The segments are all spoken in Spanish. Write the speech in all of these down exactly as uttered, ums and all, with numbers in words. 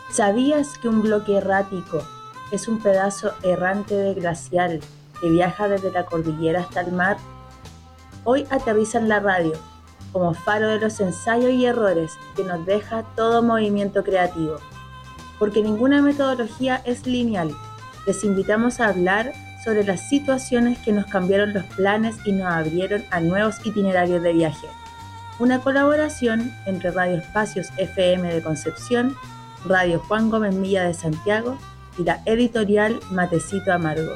¿Sabías que un bloque errático es un pedazo errante de glacial que viaja desde la cordillera hasta el mar? Hoy aterriza en la radio, como faro de los ensayos y errores que nos deja todo movimiento creativo. Porque ninguna metodología es lineal, les invitamos a hablar sobre las situaciones que nos cambiaron los planes y nos abrieron a nuevos itinerarios de viaje. Una colaboración entre Radio Espacios F M de Concepción, Radio Juan Gómez Milla de Santiago y la editorial Matecito Amargo.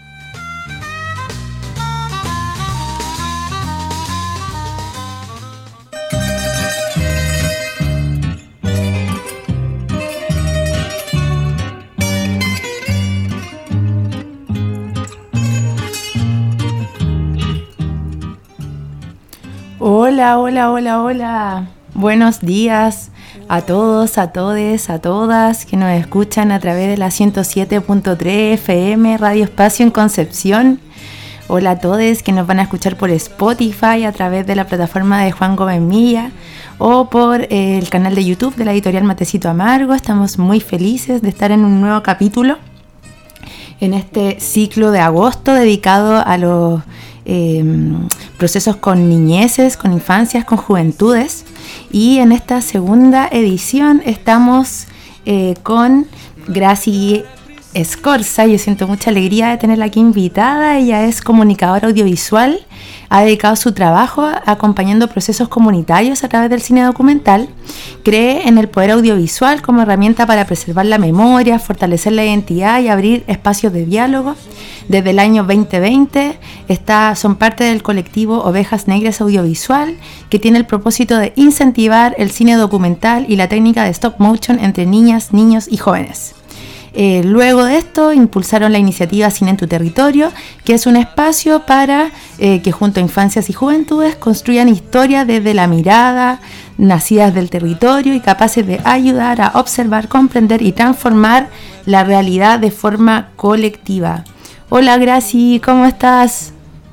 Hola, hola, hola, hola. Buenos días a todos, a todes, a todas que nos escuchan a través de la ciento siete punto tres F M Radio Espacio en Concepción. Hola a todos que nos van a escuchar por Spotify a través de la plataforma de Juan Gómez Milla o por eh, el canal de YouTube de la editorial Matecito Amargo. Estamos muy felices de estar en un nuevo capítulo en este ciclo de agosto dedicado a los Eh, procesos con niñeces, con infancias, con juventudes. Y en esta segunda edición estamos eh, con Graci Escorza. Yo siento mucha alegría de tenerla aquí invitada. Ella es comunicadora audiovisual, ha dedicado su trabajo acompañando procesos comunitarios a través del cine documental. Cree en el poder audiovisual como herramienta para preservar la memoria, fortalecer la identidad y abrir espacios de diálogo. Desde el año veinte veinte está, son parte del colectivo Ovejas Negras Audiovisual, que tiene el propósito de incentivar el cine documental y la técnica de stop motion entre niñas, niños y jóvenes. Eh, luego de esto impulsaron la iniciativa Cine en tu Territorio, que es un espacio para eh, que junto a infancias y juventudes construyan historias desde la mirada, nacidas del territorio y capaces de ayudar a observar, comprender y transformar la realidad de forma colectiva. Hola Graci, ¿cómo estás?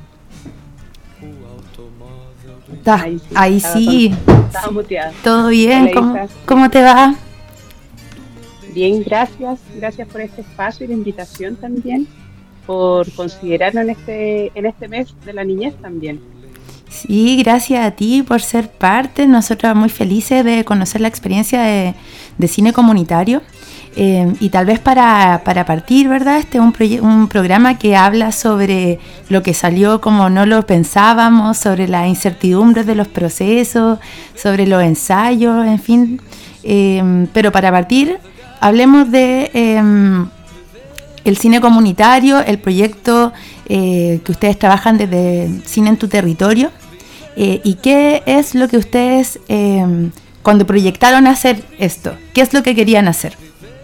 ¿Estás? Ahí sí, Ahí sí. Estaba muteada. ¿Todo bien? Hola, ¿Cómo, Isa. ¿Cómo te va? Bien, gracias. Gracias por este espacio y la invitación también, por considerarnos en este, en este mes de la niñez también. Sí, gracias a ti por ser parte. Nosotros muy felices de conocer la experiencia de, de cine comunitario. Eh, y tal vez para, para partir, ¿verdad? Este es un, proye- un programa que habla sobre lo que salió como no lo pensábamos, sobre las incertidumbres de los procesos, sobre los ensayos, en fin. Eh, pero para partir, hablemos de eh, el cine comunitario, el proyecto eh, que ustedes trabajan desde Cine en tu Territorio. Eh, ¿Y qué es lo que ustedes, eh, cuando proyectaron hacer esto, qué es lo que querían hacer?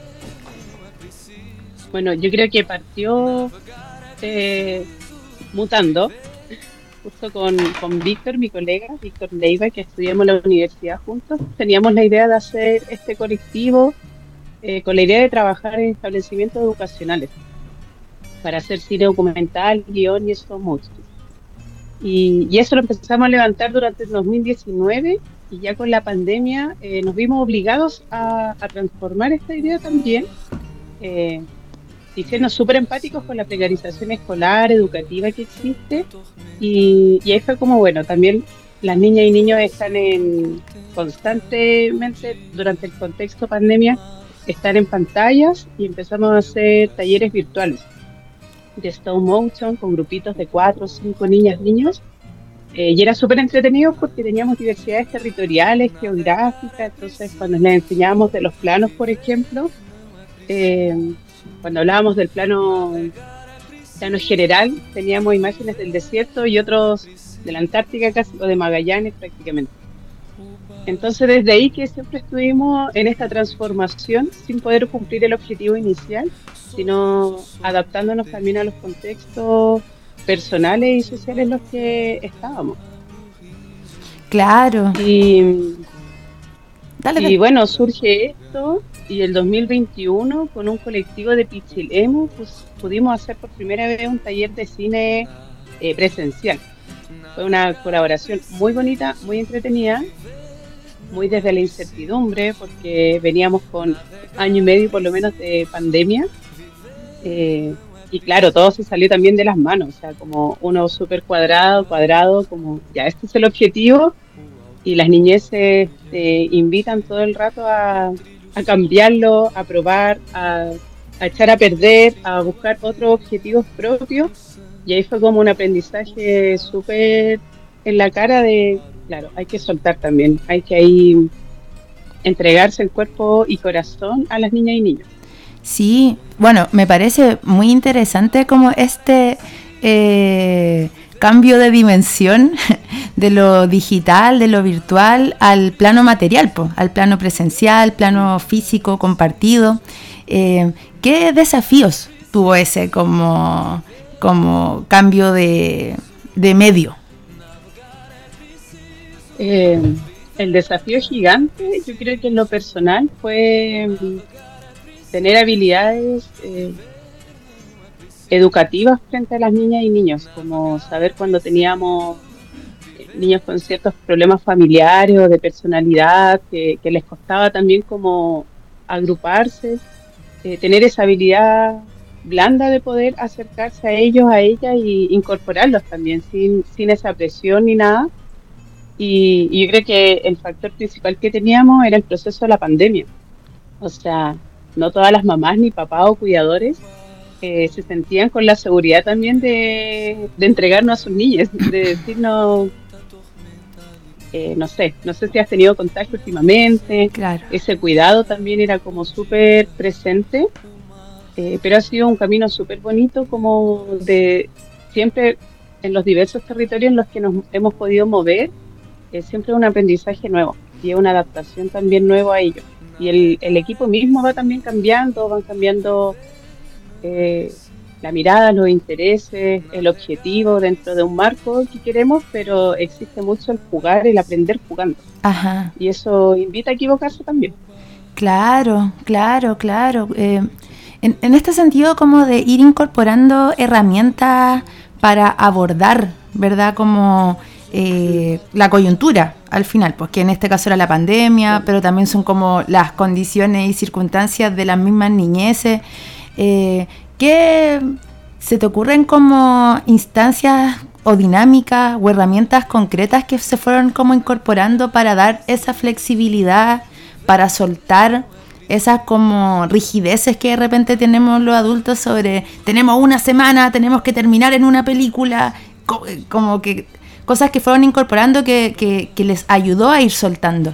Bueno, yo creo que partió eh, mutando, justo con, con Víctor, mi colega, Víctor Leiva, que estudiamos en la universidad juntos. Teníamos la idea de hacer este colectivo eh, con la idea de trabajar en establecimientos educacionales para hacer cine documental, guión y stop motion. Y, y eso lo empezamos a levantar durante el dos mil diecinueve y ya con la pandemia eh, nos vimos obligados a, a transformar esta idea también, eh, y sernos súper empáticos con la precarización escolar, educativa que existe. Y, y ahí fue como, bueno, también las niñas y niños están en constantemente, durante el contexto pandemia, están en pantallas y empezamos a hacer talleres virtuales de stop motion con grupitos de cuatro o cinco niñas, niños. Eh, y era súper entretenido porque teníamos diversidades territoriales, geográficas. Entonces, cuando les enseñábamos de los planos, por ejemplo, eh, cuando hablábamos del plano, plano general, teníamos imágenes del desierto y otros de la Antártica casi, o de Magallanes prácticamente. Entonces, desde ahí que siempre estuvimos en esta transformación sin poder cumplir el objetivo inicial, sino adaptándonos también a los contextos personales y sociales en los que estábamos. Claro. Y, Dale, y dale. bueno, surge esto y el dos mil veintiuno con un colectivo de Pichilemu pues, pudimos hacer por primera vez un taller de cine eh, presencial. Fue una colaboración muy bonita, muy entretenida. muy desde la incertidumbre, porque veníamos con año y medio por lo menos de pandemia. Eh, y claro, todo se salió también de las manos, o sea, como uno súper cuadrado, cuadrado, como ya este es el objetivo, y las niñeces te invitan todo el rato a, a cambiarlo, a probar, a, a echar a perder, a buscar otros objetivos propios, y ahí fue como un aprendizaje súper en la cara de, claro, hay que soltar también, hay que ahí entregarse el cuerpo y corazón a las niñas y niños. Sí, bueno, me parece muy interesante como este eh, cambio de dimensión de lo digital, de lo virtual, al plano material, po, al plano presencial, plano físico, compartido. Eh, ¿Qué desafíos tuvo ese como, como cambio de, de medio? Eh, el desafío gigante, yo creo que en lo personal fue tener habilidades eh, educativas frente a las niñas y niños, como saber cuando teníamos niños con ciertos problemas familiares o de personalidad, que, que les costaba también como agruparse, eh, tener esa habilidad blanda de poder acercarse a ellos, a ellas y incorporarlos también, sin, sin esa presión ni nada. Y, y yo creo que el factor principal que teníamos era el proceso de la pandemia. O sea, no todas las mamás ni papás o cuidadores eh, se sentían con la seguridad también de, de entregarnos a sus niñas, de decirnos, eh, no sé, no sé si has tenido contacto últimamente, claro. Ese cuidado también era como súper presente, eh, pero ha sido un camino súper bonito como de siempre en los diversos territorios en los que nos hemos podido mover, eh, siempre un aprendizaje nuevo y una adaptación también nueva a ello. Y el, el equipo mismo va también cambiando, van cambiando eh, la mirada, los intereses, el objetivo dentro de un marco que queremos, pero existe mucho el jugar, el aprender jugando. Ajá. Y eso invita a equivocarse también. Claro, claro, claro. Eh, en, en este sentido como de ir incorporando herramientas para abordar, ¿verdad? Como eh, la coyuntura al final, pues que en este caso era la pandemia, pero también son como las condiciones y circunstancias de las mismas niñeces. Eh, ¿Qué se te ocurren como instancias o dinámicas o herramientas concretas que se fueron como incorporando para dar esa flexibilidad, para soltar esas como rigideces que de repente tenemos los adultos sobre tenemos una semana, tenemos que terminar en una película, como que cosas que fueron incorporando que, que, que les ayudó a ir soltando?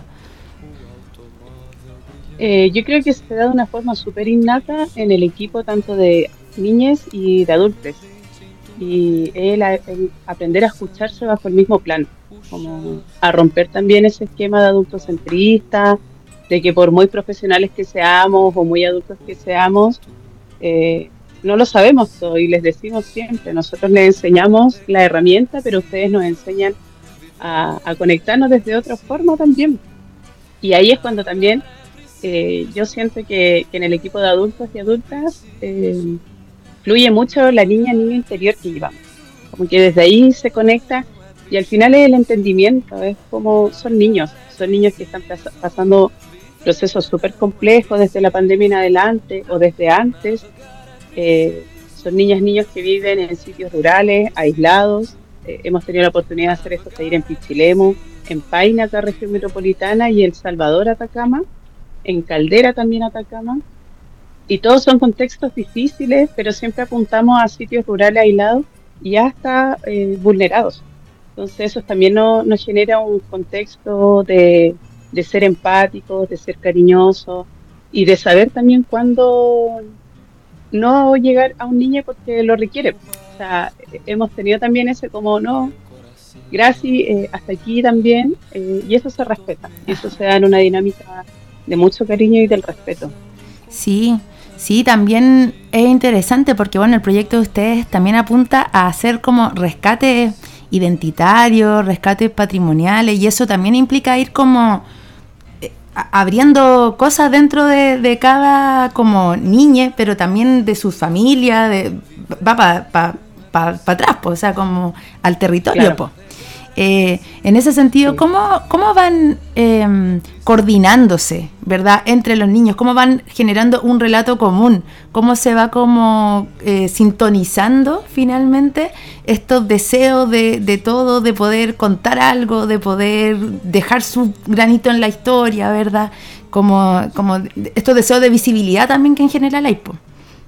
Eh, yo creo que se da de una forma súper innata en el equipo tanto de niñas y de adultos. Y el, el aprender a escucharse bajo el mismo plano, como a romper también ese esquema de adultocentrista, de que por muy profesionales que seamos o muy adultos que seamos, eh, no lo sabemos todo y les decimos siempre, nosotros les enseñamos la herramienta, pero ustedes nos enseñan a, a conectarnos desde otra forma también. Y ahí es cuando también eh, yo siento que, que en el equipo de adultos y adultas eh, fluye mucho la niña, niño interior que llevamos. Como que desde ahí se conecta y al final es el entendimiento, es como son niños, son niños que están pas- pasando procesos súper complejos desde la pandemia en adelante o desde antes. Eh, son niñas, niños que viven en sitios rurales, aislados. Eh, hemos tenido la oportunidad de hacer estos talleres en Pichilemu, en Paina, acá región metropolitana, y El Salvador, Atacama, en Caldera también, Atacama. Y todos son contextos difíciles, pero siempre apuntamos a sitios rurales aislados y hasta eh, vulnerados. Entonces eso también no, nos genera un contexto de, de ser empáticos, de ser cariñosos y de saber también cuándo no llegar a un niño porque lo requiere. O sea, hemos tenido también ese como, no, gracias, eh, hasta aquí también, eh, y eso se respeta, y eso se da en una dinámica de mucho cariño y del respeto. Sí, sí, también es interesante porque bueno, el proyecto de ustedes también apunta a hacer como rescate identitario, rescates patrimoniales, y eso también implica ir como eh, abriendo cosas dentro de, de cada como niña, pero también de su familia, de, va para pa, pa, pa atrás, po, o sea, como al territorio. Claro. Po. Eh, en ese sentido, ¿cómo, cómo van eh, coordinándose, verdad, entre los niños? ¿Cómo van generando un relato común? ¿Cómo se va como eh, sintonizando finalmente estos deseos de, de todo, de poder contar algo, de poder dejar su granito en la historia, verdad? Como, como estos deseos de visibilidad también que en general hay, po.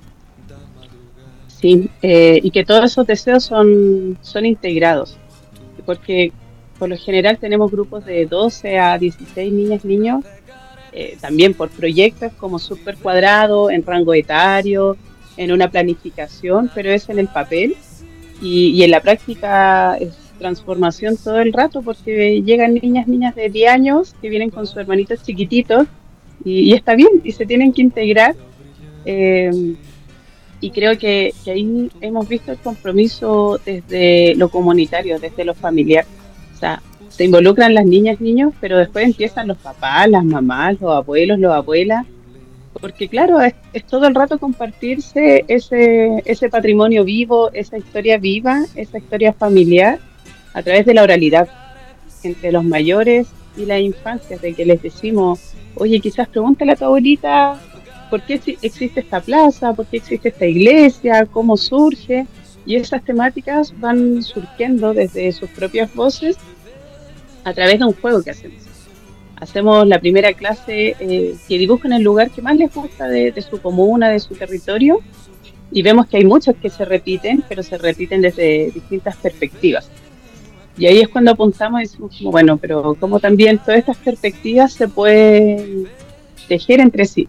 Sí, eh, y que todos esos deseos son, son integrados, porque por lo general tenemos grupos de doce a dieciséis niñas, niños, eh, también por proyectos como súper cuadrado, en rango etario, en una planificación, pero es en el papel, y, y en la práctica es transformación todo el rato, porque llegan niñas, niñas de diez años que vienen con sus hermanitos chiquititos, y, y está bien, y se tienen que integrar. Eh, Y creo que, que ahí hemos visto el compromiso desde lo comunitario, desde lo familiar. O sea, se involucran las niñas, niños, pero después empiezan los papás, las mamás, los abuelos, las abuelas. Porque claro, es, es todo el rato compartirse ese, ese patrimonio vivo, esa historia viva, esa historia familiar, a través de la oralidad entre los mayores y las infancias, de que les decimos, oye, quizás pregúntale a tu abuelita, ¿por qué existe esta plaza? ¿Por qué existe esta iglesia? ¿Cómo surge? Y esas temáticas van surgiendo desde sus propias voces a través de un juego que hacemos. Hacemos la primera clase eh, que dibujan el lugar que más les gusta de, de su comuna, de su territorio, y vemos que hay muchos que se repiten, pero se repiten desde distintas perspectivas. Y ahí es cuando apuntamos y decimos, como, bueno, pero cómo también todas estas perspectivas se pueden tejer entre sí.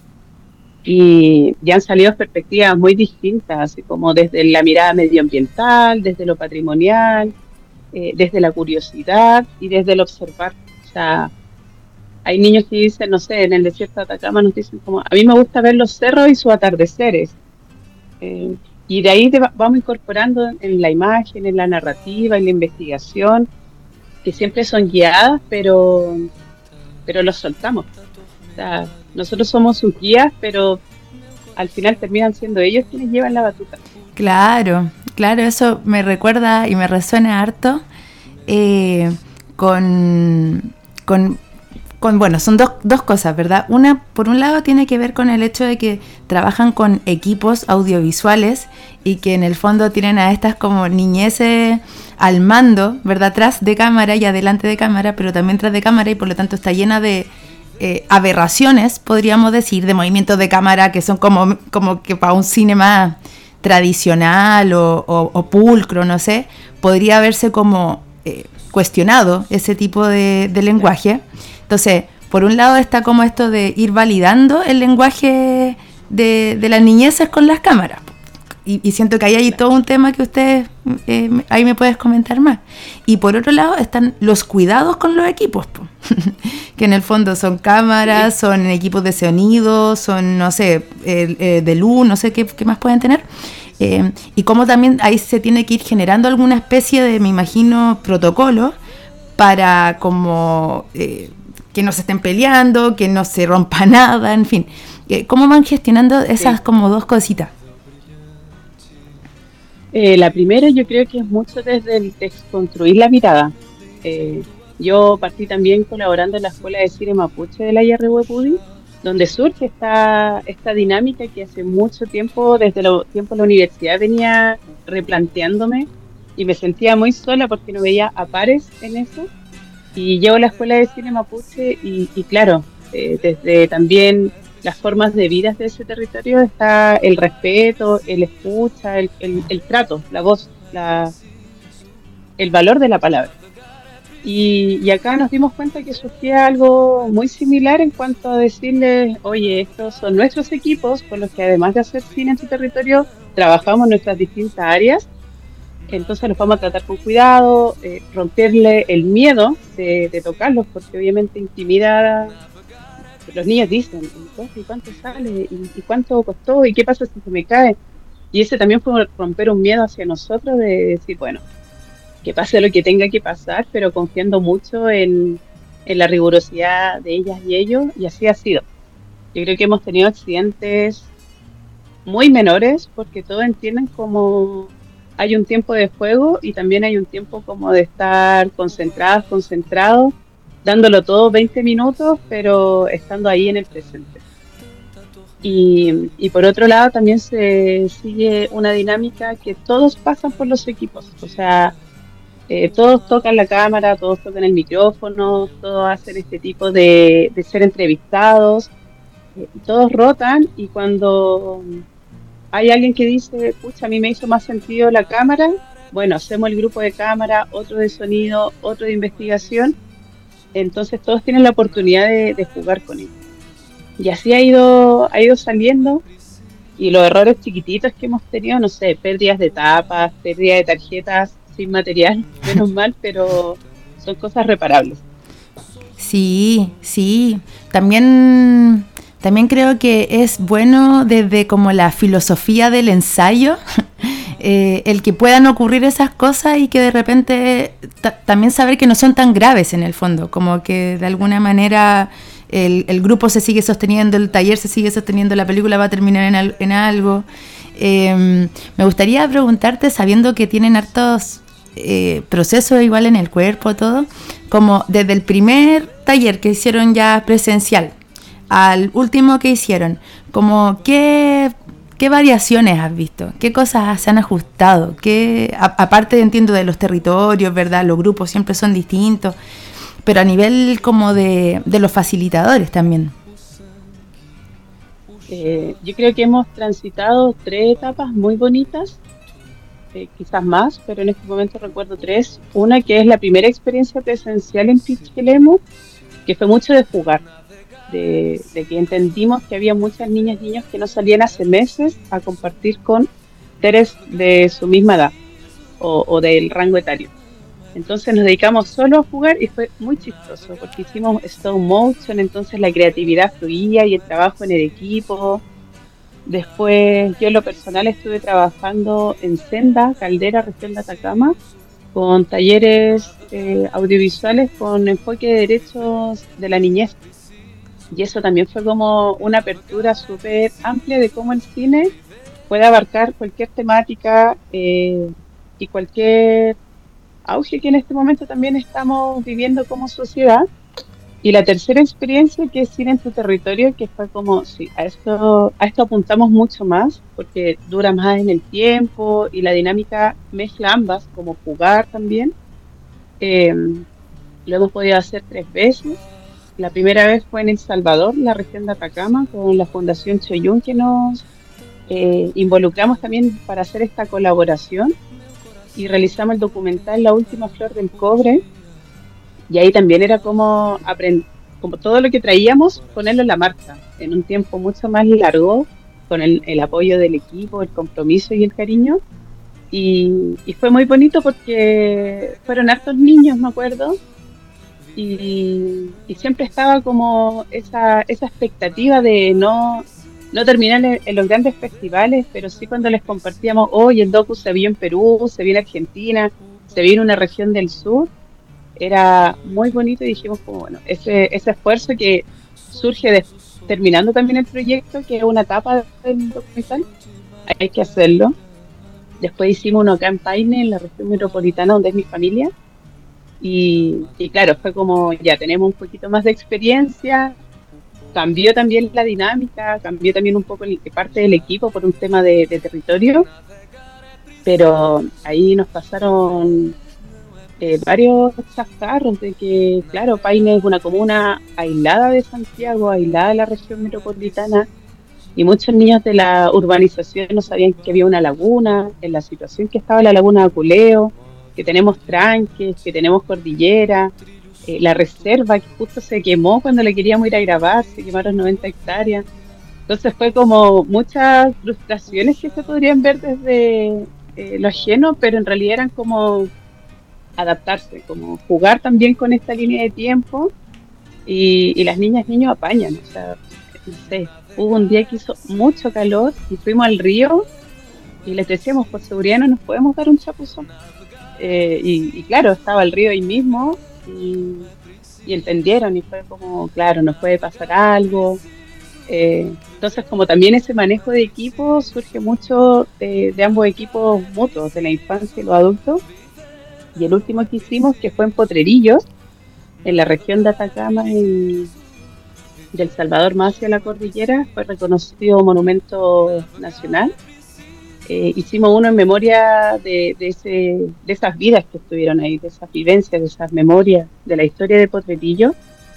Y ya han salido perspectivas muy distintas, así como desde la mirada medioambiental, desde lo patrimonial, eh, desde la curiosidad y desde el observar. O sea, hay niños que dicen, no sé, en el desierto de Atacama nos dicen como, a mí me gusta ver los cerros y sus atardeceres. Eh, y de ahí te va, vamos incorporando en la imagen, en la narrativa, en la investigación, que siempre son guiadas, pero, pero los soltamos. O sea, nosotros somos sus guías, pero al final terminan siendo ellos quienes llevan la batuta. Claro, claro, eso me recuerda y me resuena harto eh, con, con, con, bueno, son dos, dos cosas, ¿verdad? Una, por un lado, tiene que ver con el hecho de que trabajan con equipos audiovisuales y que en el fondo tienen a estas como niñeces al mando, ¿verdad? Tras de cámara y adelante de cámara, pero también tras de cámara, y por lo tanto está llena de Eh, aberraciones, podríamos decir, de movimientos de cámara que son como, como que para un cine más tradicional o, o, o pulcro, no sé, podría haberse como eh, cuestionado ese tipo de, de lenguaje. Entonces, por un lado está como esto de ir validando el lenguaje de, de las niñeces con las cámaras. Y, y siento que ahí hay todo un tema que ustedes, eh, ahí me puedes comentar más. Y por otro lado están los cuidados con los equipos, po. Que en el fondo son cámaras, son equipos de sonido, son, no sé, eh, eh, de luz, no sé qué, qué más pueden tener. Eh, y cómo también ahí se tiene que ir generando alguna especie de, me imagino, protocolo para como eh, que no se estén peleando, que no se rompa nada, en fin. Eh, ¿Cómo van gestionando esas sí. como dos cositas? Eh, la primera yo creo que es mucho desde el desconstruir la mirada. Eh, yo partí también colaborando en la Escuela de Cine Mapuche de la I R U Epudi, donde surge esta, esta dinámica que hace mucho tiempo, desde los tiempos de la universidad, venía replanteándome y me sentía muy sola porque no veía a pares en eso. Y llevo a la Escuela de Cine Mapuche y, y claro, eh, desde también las formas de vida de ese territorio está el respeto, el escucha, el, el, el trato, la voz, la, el valor de la palabra. Y, y acá nos dimos cuenta que surgía algo muy similar en cuanto a decirles, oye, estos son nuestros equipos con los que además de hacer cine en su territorio, trabajamos en nuestras distintas áreas, entonces los vamos a tratar con cuidado, eh, romperle el miedo de, de tocarlos, porque obviamente intimida. Los niños dicen, ¿y cuánto sale? ¿Y cuánto costó? ¿Y qué pasa si se me cae? Y ese también fue romper un miedo hacia nosotros de decir, bueno, que pase lo que tenga que pasar, pero confiando mucho en, en la rigurosidad de ellas y ellos, y así ha sido. Yo creo que hemos tenido accidentes muy menores, porque todos entienden como hay un tiempo de juego y también hay un tiempo como de estar concentradas, concentrados, dándolo todo veinte minutos, pero estando ahí en el presente. Y, y por otro lado también se sigue una dinámica que todos pasan por los equipos, o sea, eh, todos tocan la cámara, todos tocan el micrófono, todos hacen este tipo de, de ser entrevistados, eh, todos rotan y cuando hay alguien que dice, pucha, a mí me hizo más sentido la cámara, bueno, hacemos el grupo de cámara, otro de sonido, otro de investigación, entonces todos tienen la oportunidad de, de jugar con ellos. Y así ha ido, ha ido saliendo, y los errores chiquititos que hemos tenido, no sé, pérdidas de tapas, pérdidas de tarjetas sin material, menos mal, pero son cosas reparables. Sí, sí. También, también creo que es bueno desde como la filosofía del ensayo, eh, el que puedan ocurrir esas cosas y que de repente ta- también saber que no son tan graves en el fondo, como que de alguna manera el, el grupo se sigue sosteniendo, el taller se sigue sosteniendo, la película va a terminar en, al- en algo. Eh, me gustaría preguntarte, sabiendo que tienen hartos eh, procesos igual en el cuerpo, todo, como desde el primer taller que hicieron ya presencial al último que hicieron, como qué, qué variaciones has visto, qué cosas se han ajustado, qué, a, aparte entiendo de los territorios, ¿verdad? Los grupos siempre son distintos, pero a nivel como de, de los facilitadores también. Eh, yo creo que hemos transitado tres etapas muy bonitas, eh, quizás más, pero en este momento recuerdo tres. Una que es la primera experiencia presencial en Pichilemu, que fue mucho de jugar, de, de que entendimos que había muchas niñas y niños que no salían hace meses a compartir con seres de su misma edad o, o del rango etario. Entonces nos dedicamos solo a jugar y fue muy chistoso porque hicimos stop motion, entonces la creatividad fluía y el trabajo en el equipo. Después yo en lo personal estuve trabajando en Senda, Caldera, región de Atacama, con talleres eh, audiovisuales con enfoque de derechos de la niñez. Y eso también fue como una apertura súper amplia de cómo el cine puede abarcar cualquier temática eh, y cualquier auge que en este momento también estamos viviendo como sociedad. Y la tercera experiencia, que es Cine en tu territorio, que fue como, sí, a esto, a esto apuntamos mucho más, porque dura más en el tiempo y la dinámica mezcla ambas, como jugar también. Eh, lo hemos podido hacer tres veces. La primera vez fue en El Salvador, la región de Atacama, con la Fundación Choyún, que nos eh, involucramos también para hacer esta colaboración y realizamos el documental La Última Flor del Cobre. Y ahí también era como aprender, como todo lo que traíamos, ponerlo en la marcha, en un tiempo mucho más largo, con el, el apoyo del equipo, el compromiso y el cariño. Y, y fue muy bonito porque fueron hartos niños, me acuerdo, y, y siempre estaba como esa, esa expectativa de no, no terminar en, en los grandes festivales, pero sí cuando les compartíamos, hoy oh, el docu se vio en Perú, se vio en Argentina, se vio en una región del sur. Era muy bonito y dijimos como bueno, ese, ese esfuerzo que surge de, terminando también el proyecto, que es una etapa del documental, hay que hacerlo. Después hicimos uno acá en Paine, en la región metropolitana donde es mi familia, y, y claro, fue como ya tenemos un poquito más de experiencia, cambió también la dinámica, cambió también un poco el, parte del equipo por un tema de, de territorio, pero ahí nos pasaron Eh, varios chascarros de que, claro, Paine es una comuna aislada de Santiago, aislada de la región metropolitana, y muchos niños de la urbanización no sabían que había una laguna, en la situación que estaba la laguna de Aculeo, que tenemos tranques, que tenemos cordillera, eh, la reserva que justo se quemó cuando le queríamos ir a grabar, se quemaron noventa hectáreas. Entonces fue como muchas frustraciones que se podrían ver desde eh, lo ajeno, pero en realidad eran como adaptarse, como jugar también con esta línea de tiempo, y, y las niñas y niños apañan, o sea, no sé, hubo un día que hizo mucho calor y fuimos al río y les decíamos, por seguridad no nos podemos dar un chapuzón, eh, y, y claro, estaba el río ahí mismo y, y entendieron y fue como, claro, nos puede pasar algo, Eh, entonces, como también ese manejo de equipo surge mucho de, de ambos equipos mutuos, de la infancia y los adultos. Y el último que hicimos, que fue en Potrerillos, en la región de Atacama y del Salvador más hacia la cordillera, fue reconocido monumento nacional. Eh, hicimos uno en memoria de, de, ese, de esas vidas que estuvieron ahí, de esas vivencias, de esas memorias, de la historia de Potrerillos.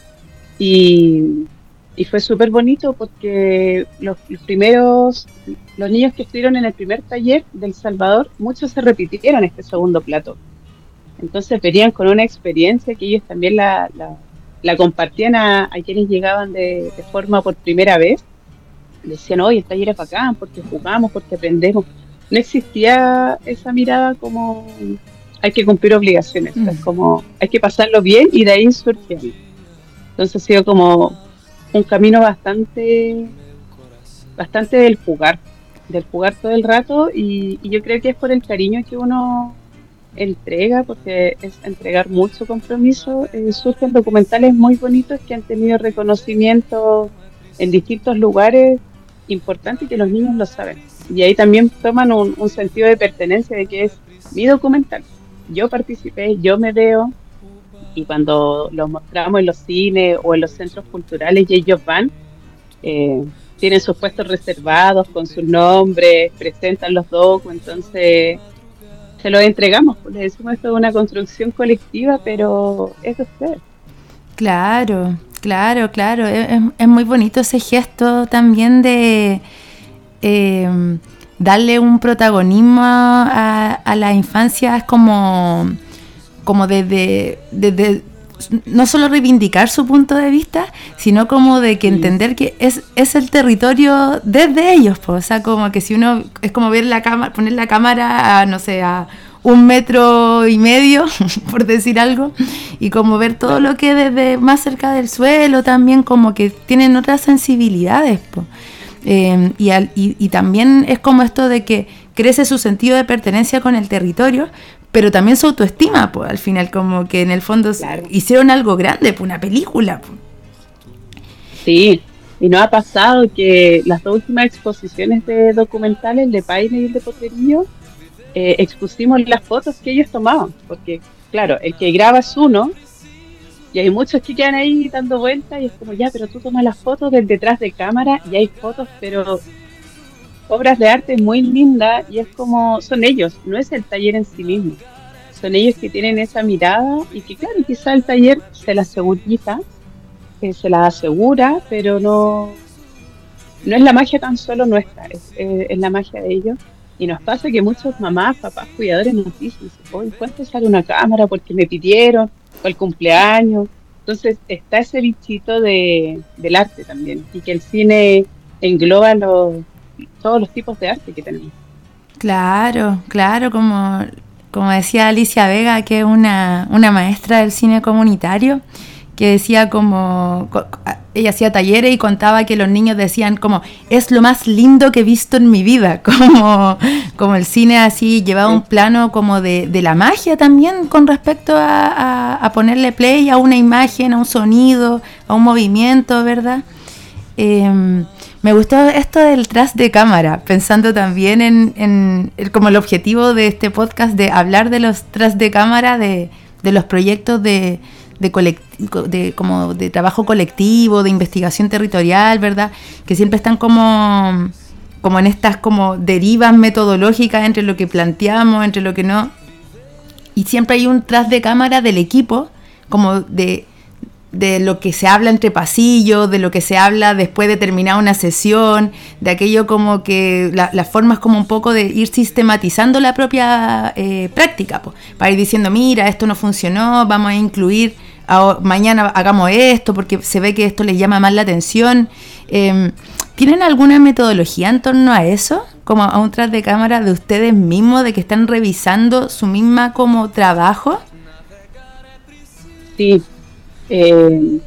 Y, y fue súper bonito porque los, los primeros, los niños que estuvieron en el primer taller del Salvador, muchos se repitieron este segundo plato. Entonces venían con una experiencia que ellos también la, la, la compartían a, a quienes llegaban de, de forma por primera vez. Decían, oye, el taller es bacán porque jugamos, porque aprendemos. No existía esa mirada como hay que cumplir obligaciones, mm. es como hay que pasarlo bien y de ahí surge. Entonces ha sido como un camino bastante, bastante del jugar, del jugar todo el rato y, y yo creo que es por el cariño que uno entrega, porque es entregar mucho compromiso. Eh, surgen documentales muy bonitos que han tenido reconocimiento en distintos lugares importantes y que los niños lo saben. Y ahí también toman un, un sentido de pertenencia de que es mi documental. Yo participé, yo me veo, y cuando los mostramos en los cines o en los centros culturales y ellos van, eh, tienen sus puestos reservados con sus nombres, presentan los docus, entonces se los entregamos, les decimos esto es una construcción colectiva, pero es de ustedes. Claro, claro, claro, es, es muy bonito ese gesto también de eh, darle un protagonismo a, a la infancia, es como, como desde, desde no solo reivindicar su punto de vista, sino como de que entender que es, es el territorio desde ellos, pues. O sea, como que si uno, es como ver la cámara, poner la cámara a, no sé, a un metro y medio, por decir algo, y como ver todo lo que desde más cerca del suelo también, como que tienen otras sensibilidades, pues. Eh, y, al, y, y también es como esto de que crece su sentido de pertenencia con el territorio, pero también su autoestima, pues al final, como que en el fondo claro. hicieron algo grande, pues una película. Pues. Sí, y nos ha pasado que las dos últimas exposiciones de documentales, de Paine y el de Potrerillos, eh, expusimos las fotos que ellos tomaban, porque claro, el que graba es uno, y hay muchos que quedan ahí dando vueltas, y es como, ya, pero tú tomas las fotos del detrás de cámara, y hay fotos, pero obras de arte muy lindas, y es como, son ellos, no es el taller en sí mismo, son ellos que tienen esa mirada, y que claro, quizá el taller se la asegurita, eh, se la asegura, pero no, no es la magia tan solo nuestra, es, eh, es la magia de ellos, y nos pasa que muchos mamás, papás, cuidadores nos dicen, oye, ¿cuánto sale una cámara? Porque me pidieron, o el cumpleaños, entonces está ese bichito de, del arte también, y que el cine engloba los todos los tipos de arte que tenemos. Claro, claro, como, como decía Alicia Vega, que es una, una maestra del cine comunitario, que decía como, ella hacía talleres y contaba que los niños decían como, es lo más lindo que he visto en mi vida, como, como el cine así llevaba un plano como de, de la magia también con respecto a, a, a ponerle play a una imagen, a un sonido, a un movimiento, ¿verdad? Eh, Me gustó esto del tras de cámara, pensando también en, en, en como el objetivo de este podcast de hablar de los tras de cámara, de, de los proyectos de, de, colectivo, de, como de trabajo colectivo, de investigación territorial, ¿verdad? Que siempre están como, como en estas como derivas metodológicas entre lo que planteamos, entre lo que no. Y siempre hay un tras de cámara del equipo, como de... de lo que se habla entre pasillos, de lo que se habla después de terminar una sesión, de aquello como que la, las formas como un poco de ir sistematizando la propia eh, práctica, pues, para ir diciendo, mira, esto no funcionó, vamos a incluir, a, mañana hagamos esto, porque se ve que esto les llama más la atención. Eh, ¿Tienen alguna metodología en torno a eso? Como a un tras de cámara de ustedes mismos, de que están revisando su misma como trabajo. Sí. Eh,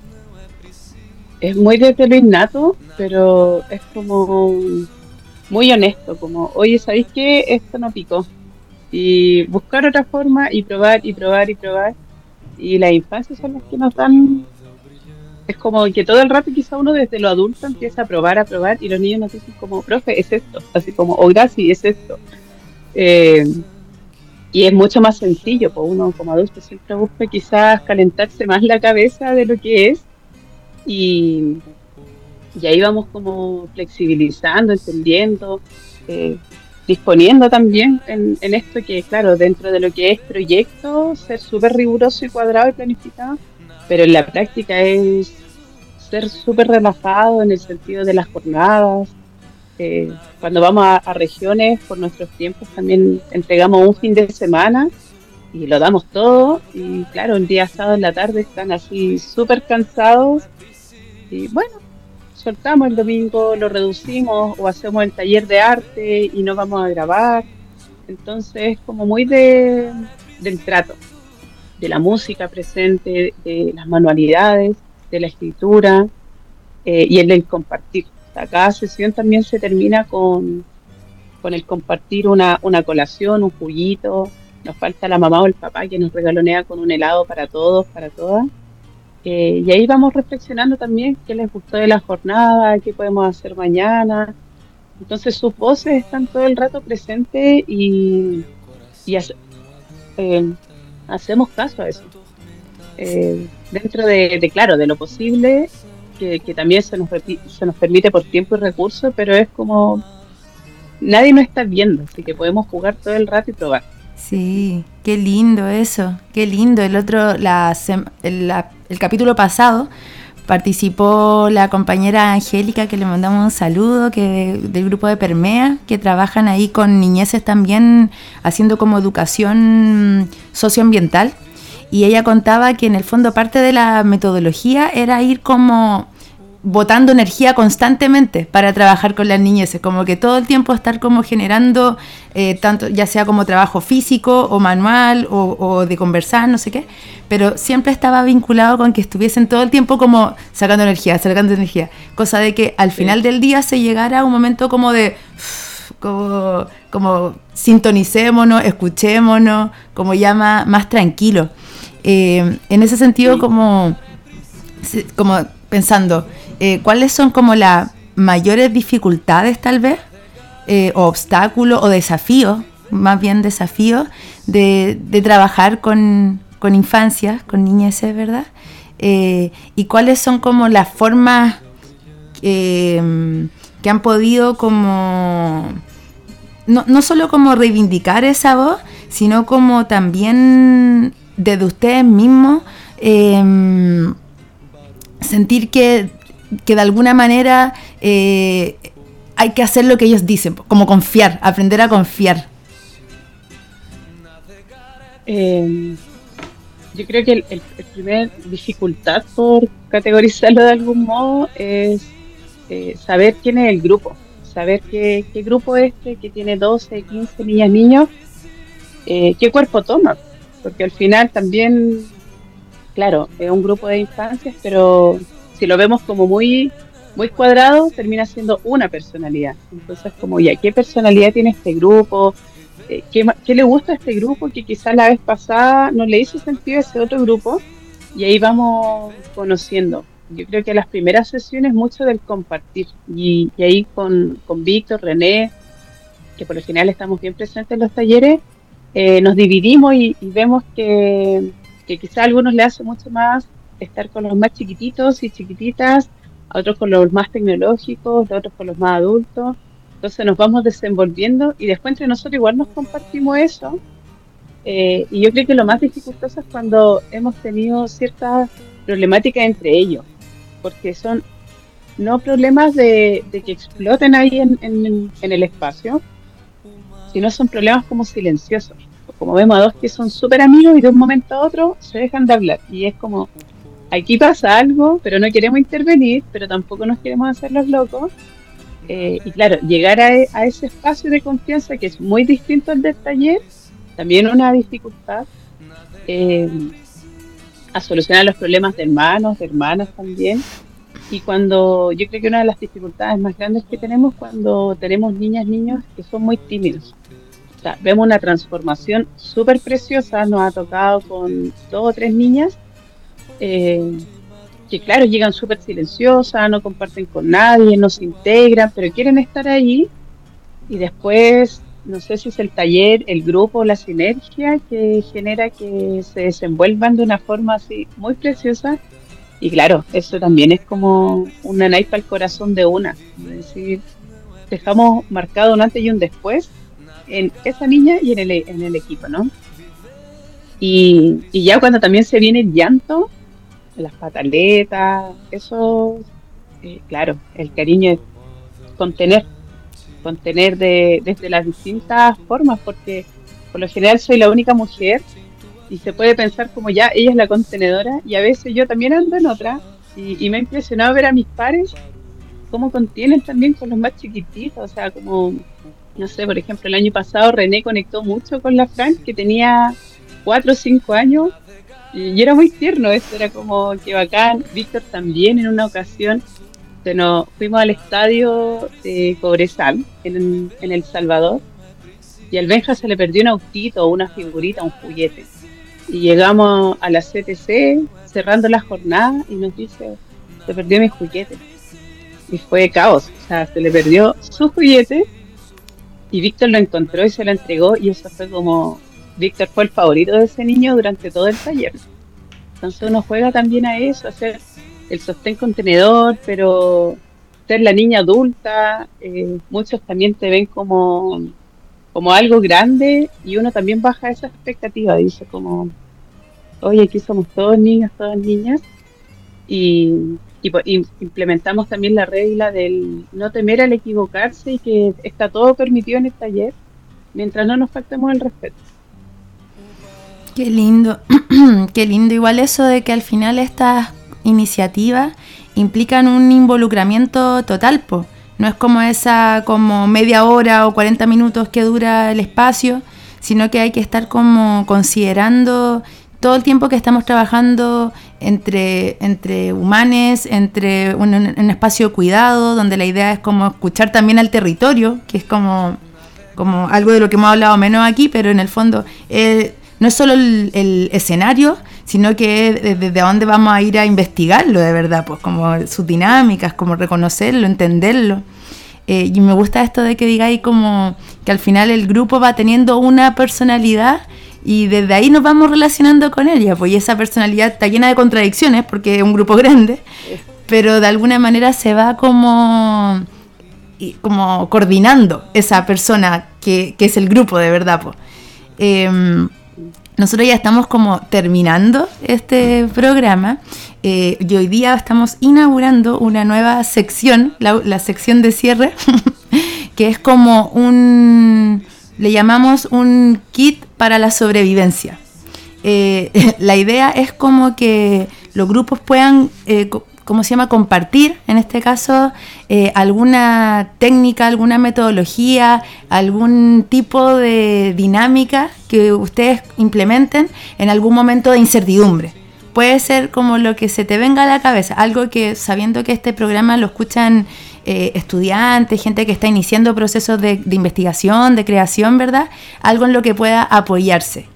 es muy desde lo innato, pero es como muy honesto, como, oye, ¿sabéis qué? Esto no picó. Y buscar otra forma y probar y probar y probar. Y las infancias son las que nos dan es como que todo el rato quizá uno desde lo adulto empieza a probar, a probar, y los niños nos dicen como, profe, es esto, así como, o gracias, es esto. Eh, y es mucho más sencillo, pues uno como adulto siempre busca quizás calentarse más la cabeza de lo que es, y, y ahí vamos como flexibilizando, entendiendo, eh, disponiendo también en, en esto que, claro, dentro de lo que es proyecto, ser súper riguroso y cuadrado y planificado, pero en la práctica es ser súper relajado en el sentido de las jornadas. Eh, cuando vamos a, a regiones, por nuestros tiempos, también entregamos un fin de semana y lo damos todo. Y claro, el día sábado en la tarde están así súper cansados. Y bueno, soltamos el domingo, lo reducimos o hacemos el taller de arte y no vamos a grabar. Entonces, como muy de, del trato, de la música presente, de las manualidades, de la escritura eh, y el del compartir. O sea, cada sesión también se termina con, con el compartir una, una colación, un juguito. Nos falta la mamá o el papá que nos regalonea con un helado para todos, para todas. Eh, y ahí vamos reflexionando también qué les gustó de la jornada, qué podemos hacer mañana. Entonces sus voces están todo el rato presentes y, y hace, eh, hacemos caso a eso. Eh, dentro de, de, claro, de lo posible, que, que también se nos, se nos permite por tiempo y recursos, pero es como nadie nos está viendo, así que podemos jugar todo el rato y probar. Sí, qué lindo eso, qué lindo. El otro, la, el, la, el capítulo pasado participó la compañera Angélica, que le mandamos un saludo, que del grupo de Permea, que trabajan ahí con niñeces también haciendo como educación socioambiental. Y ella contaba que en el fondo parte de la metodología era ir como botando energía constantemente para trabajar con las niñeces, como que todo el tiempo estar como generando, eh, tanto ya sea como trabajo físico o manual o, o de conversar, no sé qué, pero siempre estaba vinculado con que estuviesen todo el tiempo como sacando energía, sacando energía, cosa de que al final del día se llegara a un momento como de como, como sintonicémonos, escuchémonos, como ya más, más tranquilo. Eh, en ese sentido, como, como pensando, eh, ¿cuáles son como las mayores dificultades tal vez, eh, o obstáculos o desafíos, más bien desafíos, de, de trabajar con, con infancias, con niñeces, ¿verdad? Eh, y cuáles son como las formas eh, que han podido como, no, no solo como reivindicar esa voz, sino como también desde ustedes mismos eh, sentir que, que de alguna manera eh, hay que hacer lo que ellos dicen, como confiar, aprender a confiar. Eh, yo creo que el, el, el primer dificultad, por categorizarlo de algún modo, es eh, saber quién es el grupo, saber qué, qué grupo es este, que tiene doce, quince niñas, niños, eh, qué cuerpo toma, porque al final también, claro, es un grupo de infancias, pero si lo vemos como muy, muy cuadrado, termina siendo una personalidad. Entonces, como ya, ¿qué personalidad tiene este grupo? Eh, ¿qué, ¿Qué le gusta a este grupo que quizás la vez pasada no le hizo sentido a ese otro grupo? Y ahí vamos conociendo. Yo creo que las primeras sesiones mucho del compartir. Y, y ahí con, con Víctor, René, que por lo general estamos bien presentes en los talleres, eh, nos dividimos y, y vemos que, que quizá a algunos le hace mucho más estar con los más chiquititos y chiquititas, a otros con los más tecnológicos, a otros con los más adultos. Entonces nos vamos desenvolviendo y después entre nosotros igual nos compartimos eso. Eh, y yo creo que lo más dificultoso es cuando hemos tenido ciertas problemáticas entre ellos, porque son no problemas de, de que exploten ahí en, en, en el espacio, sino son problemas como silenciosos. Como vemos a dos que son súper amigos y de un momento a otro se dejan de hablar. Y es como, aquí pasa algo, pero no queremos intervenir, pero tampoco nos queremos hacer los locos. Eh, y claro, llegar a, a ese espacio de confianza que es muy distinto al del taller, también una dificultad. Eh, a solucionar los problemas de hermanos, de hermanas también. Y cuando, yo creo que una de las dificultades más grandes que tenemos cuando tenemos niñas, niños que son muy tímidos. O sea, vemos una transformación súper preciosa, nos ha tocado con dos o tres niñas, eh, que claro, llegan súper silenciosas, no comparten con nadie, no se integran, pero quieren estar ahí y después, no sé si es el taller, el grupo, la sinergia que genera que se desenvuelvan de una forma así muy preciosa. Y claro, eso también es como una naip al corazón de una, es decir, dejamos marcado un antes y un después en esa niña y en el, en el equipo, ¿no? Y, y ya cuando también se viene el llanto, las pataletas, eso, eh, claro, el cariño es contener, contener de, desde las distintas formas, porque por lo general soy la única mujer y se puede pensar como ya ella es la contenedora y a veces yo también ando en otra y, y me ha impresionado ver a mis pares cómo contienen también con los más chiquititos, o sea, como, no sé, por ejemplo, el año pasado René conectó mucho con la Fran, que tenía cuatro o cinco años, y, y era muy tierno, eso era como que bacán. Víctor también en una ocasión, se nos fuimos al estadio de Cobresal, en, en El Salvador, y al Benja se le perdió un autito, una figurita, un juguete. Y llegamos a la C T C, cerrando la jornada, y nos dice, se perdió mi juguete. Y fue caos, o sea, se le perdió su juguete, y Víctor lo encontró y se lo entregó, y eso fue como, Víctor fue el favorito de ese niño durante todo el taller. Entonces uno juega también a eso, a hacer el sostén contenedor, pero ser la niña adulta, eh, muchos también te ven como, como algo grande, y uno también baja esa expectativa, dice como, oye, aquí somos todos niños, todas niñas, y, y, y implementamos también la regla del no temer al equivocarse y que está todo permitido en el taller, mientras no nos faltemos el respeto. Qué lindo, qué lindo. Igual eso de que al final estas iniciativas implican un involucramiento total, po. No es como esa como media hora o cuarenta minutos que dura el espacio, sino que hay que estar como considerando todo el tiempo que estamos trabajando entre, entre humanes, entre un, un espacio de cuidado, donde la idea es como escuchar también al territorio, que es como, como algo de lo que hemos hablado menos aquí, pero en el fondo eh, no es solo el, el escenario, sino que es desde dónde vamos a ir a investigarlo de verdad, pues como sus dinámicas, como reconocerlo, entenderlo. Eh, y me gusta esto de que digáis como que al final el grupo va teniendo una personalidad y desde ahí nos vamos relacionando con ella, pues y esa personalidad está llena de contradicciones porque es un grupo grande, pero de alguna manera se va como, como coordinando esa persona que, que es el grupo de verdad, pues. Eh, Nosotros ya estamos como terminando este programa eh, y hoy día estamos inaugurando una nueva sección, la, la sección de cierre, que es como un, le llamamos un kit para la sobrevivencia. Eh, la idea es como que los grupos puedan, eh, ¿cómo se llama?, compartir, en este caso, eh, alguna técnica, alguna metodología, algún tipo de dinámica que ustedes implementen en algún momento de incertidumbre. Puede ser como lo que se te venga a la cabeza, algo que, sabiendo que este programa lo escuchan eh, estudiantes, gente que está iniciando procesos de, de investigación, de creación, ¿verdad? Algo en lo que pueda apoyarse.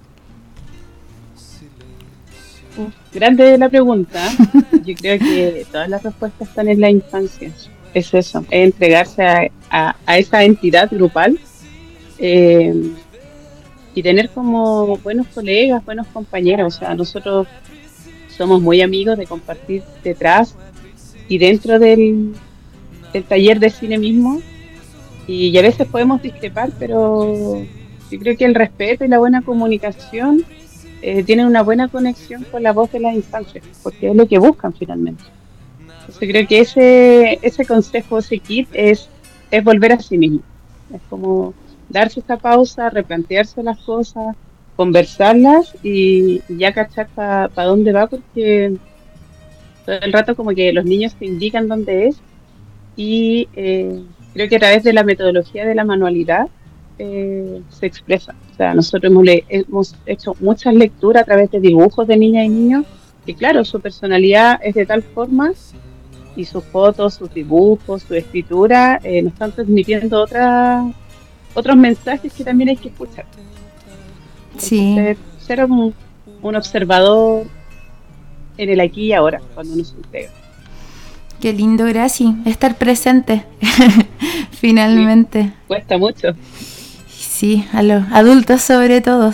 Grande la pregunta. Yo creo que todas las respuestas están en la infancia. Es eso, es entregarse a, a, a esa entidad grupal eh, y tener como buenos colegas, buenos compañeros. O sea, nosotros somos muy amigos de compartir detrás y dentro del, del taller de cine mismo, y a veces podemos discrepar, pero yo creo que el respeto y la buena comunicación Eh, tienen una buena conexión con la voz de las infancias, porque es lo que buscan finalmente. Entonces creo que ese ese consejo, ese kit es, es volver a sí mismo. Es como darse esta pausa, replantearse las cosas, conversarlas y, y ya cachar para pa dónde va, porque todo el rato como que los niños te indican dónde es, y eh, creo que a través de la metodología de la manualidad eh, se expresa. O sea, nosotros hemos, le, hemos hecho muchas lecturas a través de dibujos de niñas y niños, y claro, su personalidad es de tal forma, y sus fotos, sus dibujos, su escritura eh, nos están transmitiendo otra, otros mensajes que también hay que escuchar. Sí. Entonces, ser un, un observador en el aquí y ahora, cuando uno se entrega. Qué lindo, Graci, estar presente, finalmente. Sí, cuesta mucho. Sí, a los adultos sobre todo.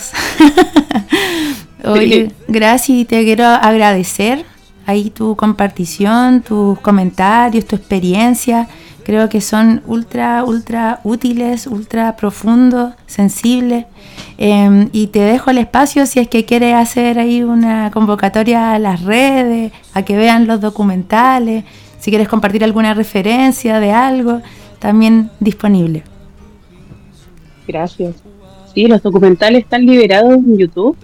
Oye, Graci, te quiero agradecer ahí tu compartición, tus comentarios, tu experiencia. Creo que son ultra, ultra útiles, ultra profundos, sensibles. Eh, y te dejo el espacio si es que quieres hacer ahí una convocatoria a las redes, a que vean los documentales, si quieres compartir alguna referencia de algo, también disponible. Gracias. Sí, los documentales están liberados en YouTube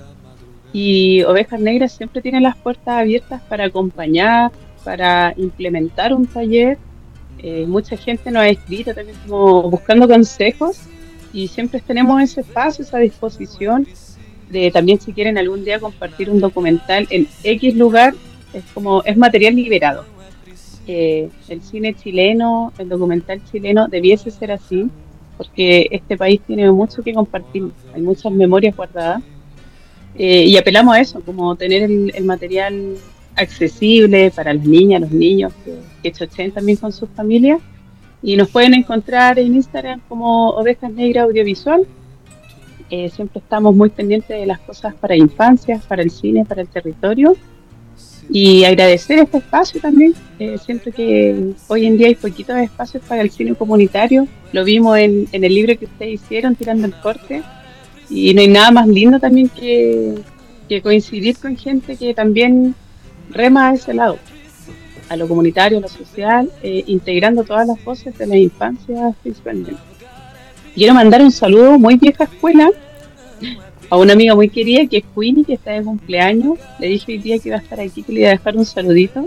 y Ovejas Negras siempre tiene las puertas abiertas para acompañar, para implementar un taller. Eh, mucha gente nos ha escrito también como buscando consejos y siempre tenemos ese espacio, esa disposición de también si quieren algún día compartir un documental en X lugar, es como es material liberado. Eh, el cine chileno, el documental chileno debiese ser así, porque este país tiene mucho que compartir, hay muchas memorias guardadas eh, y apelamos a eso, como tener el, el material accesible para las niñas, los niños que, que chocheen también con sus familias, y nos pueden encontrar en Instagram como Ovejas Negras Audiovisual. Eh, siempre estamos muy pendientes de las cosas para infancias, para el cine, para el territorio, y agradecer este espacio también. Eh, siento que hoy en día hay poquitos espacios para el cine comunitario, lo vimos en, en el libro que ustedes hicieron, Tirando el Corte, y no hay nada más lindo también que, que coincidir con gente que también rema a ese lado, a lo comunitario, a lo social, eh, integrando todas las voces de las infancias principalmente. Quiero mandar un saludo muy vieja escuela a una amiga muy querida que es Queenie, que está de cumpleaños. Le dije hoy día que iba a estar aquí, que le iba a dejar un saludito,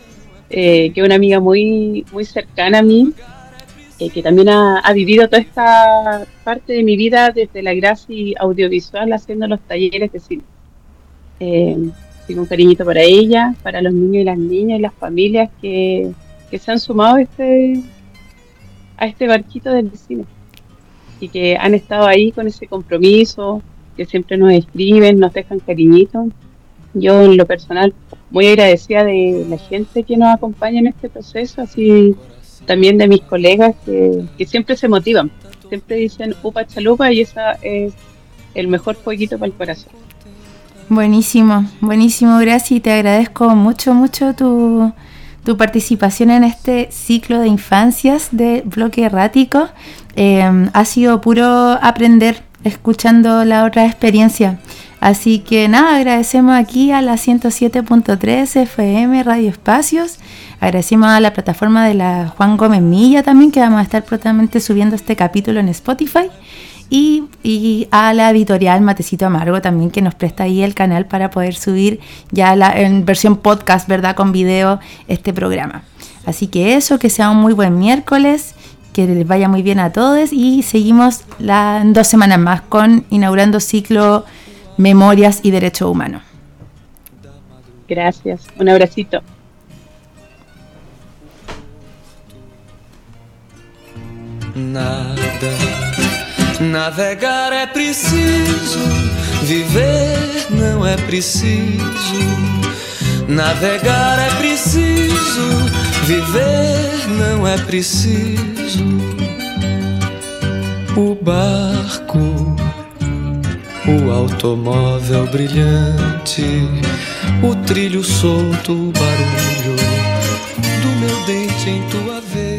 eh, que es una amiga muy, muy cercana a mí, eh, que también ha, ha vivido toda esta parte de mi vida desde la Graci audiovisual, haciendo los talleres de cine. Eh, un cariñito para ella, para los niños y las niñas y las familias que, que se han sumado a este, a este barquito del cine y que han estado ahí con ese compromiso, que siempre nos escriben, nos dejan cariñitos. Yo en lo personal muy agradecida de la gente que nos acompaña en este proceso, así también de mis colegas que, que siempre se motivan, siempre dicen upa chalupa, y esa es el mejor fueguito para el corazón. Buenísimo, buenísimo, Graci, te agradezco mucho, mucho tu, tu participación en este ciclo de infancias de Bloque Errático. Eh, ha sido puro aprender escuchando la otra experiencia. Así que nada, agradecemos aquí a la ciento siete punto tres F M Radio Espacios. Agradecemos a la plataforma de la Juan Gómez Milla también, que vamos a estar prontamente subiendo este capítulo en Spotify. Y, y a la editorial Matecito Amargo también, que nos presta ahí el canal para poder subir ya la, en versión podcast, ¿verdad?, con video, este programa. Así que eso, que sea un muy buen miércoles, que les vaya muy bien a todos, y seguimos la, en dos semanas más con inaugurando ciclo Memorias y Derechos Humanos. Gracias, un abracito. Nada. Navegar é preciso, viver não é preciso. Navegar é preciso, viver não é preciso. O barco, o automóvel brilhante, o trilho solto, o barulho do meu dente em tua veia.